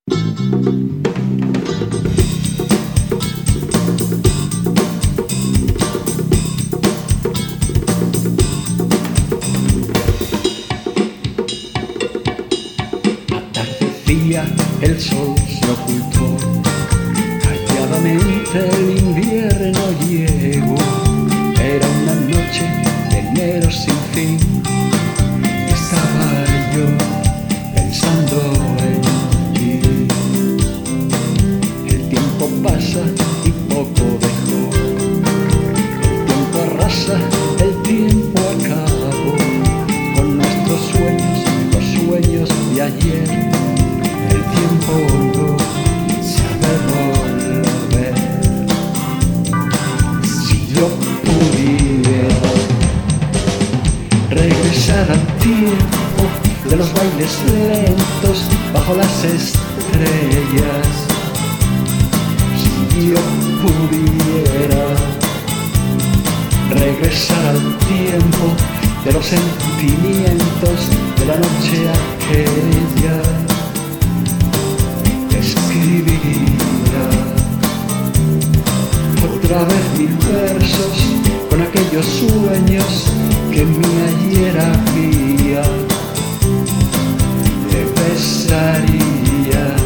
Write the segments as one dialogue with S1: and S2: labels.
S1: Atardecía, el sol se ocultó, calladamente el invierno llegó. Era una noche de enero sin fin, y estaba yo pensando en ti. El tiempo pasa y poco dejó, el tiempo arrasa, el tiempo acabó con nuestros sueños, los sueños de ayer. El tiempo no sabe volver. Si yo pudiera regresar al tiempo de los bailes lentos bajo las estrellas, si yo pudiera regresar al tiempo de los sentimientos de la noche aquella, escribiría otra vez mil versos con aquellos sueños que en mi ayer había. Te besaría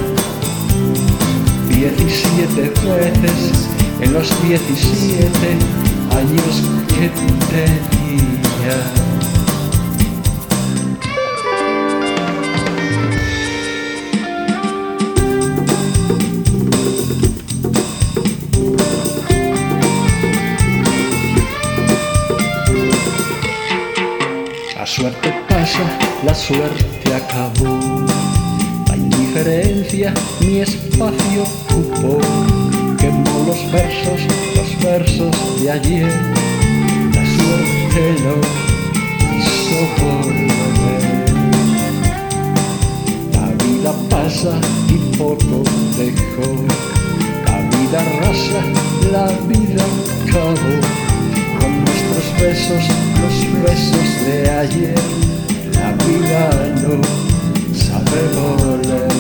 S1: 17 veces en los 17 años que tenía. La suerte pasa, la suerte acabó, la indiferencia mi espacio ocupó, quemó los versos de ayer, la suerte no quiso volver. La vida pasa y poco dejó, la vida arrasa, la vida acabó con nuestros besos, los besos de ayer. La vida no sabe volver.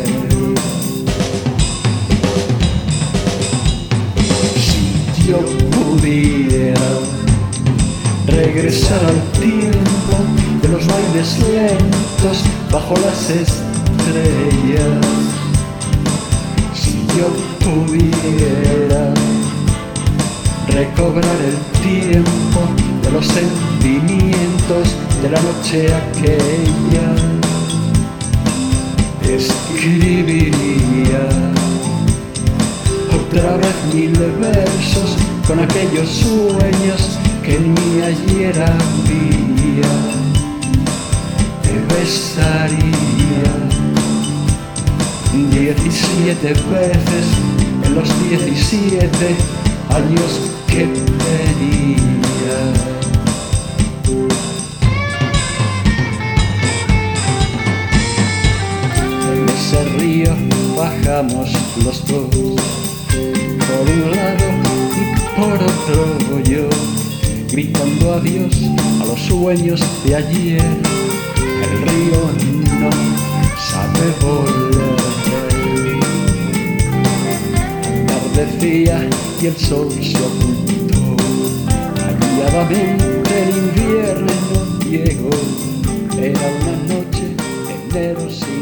S1: Si yo pudiera regresar al tiempo de los bailes lentos bajo las estrellas, si yo pudiera recobrar el tiempo de los sentimientos de la noche aquella, escribiría otra vez mil versos con aquellos sueños que en mi ayer había. Te besaría 17 veces en los 17 años que tenía. En ese río bajamos los dos, por un lado y por otro yo, gritando adiós a los sueños de ayer. El río no sabe volver. Atardecía y el sol se ocultó, calladamente el invierno llegó. Era una noche de enero sin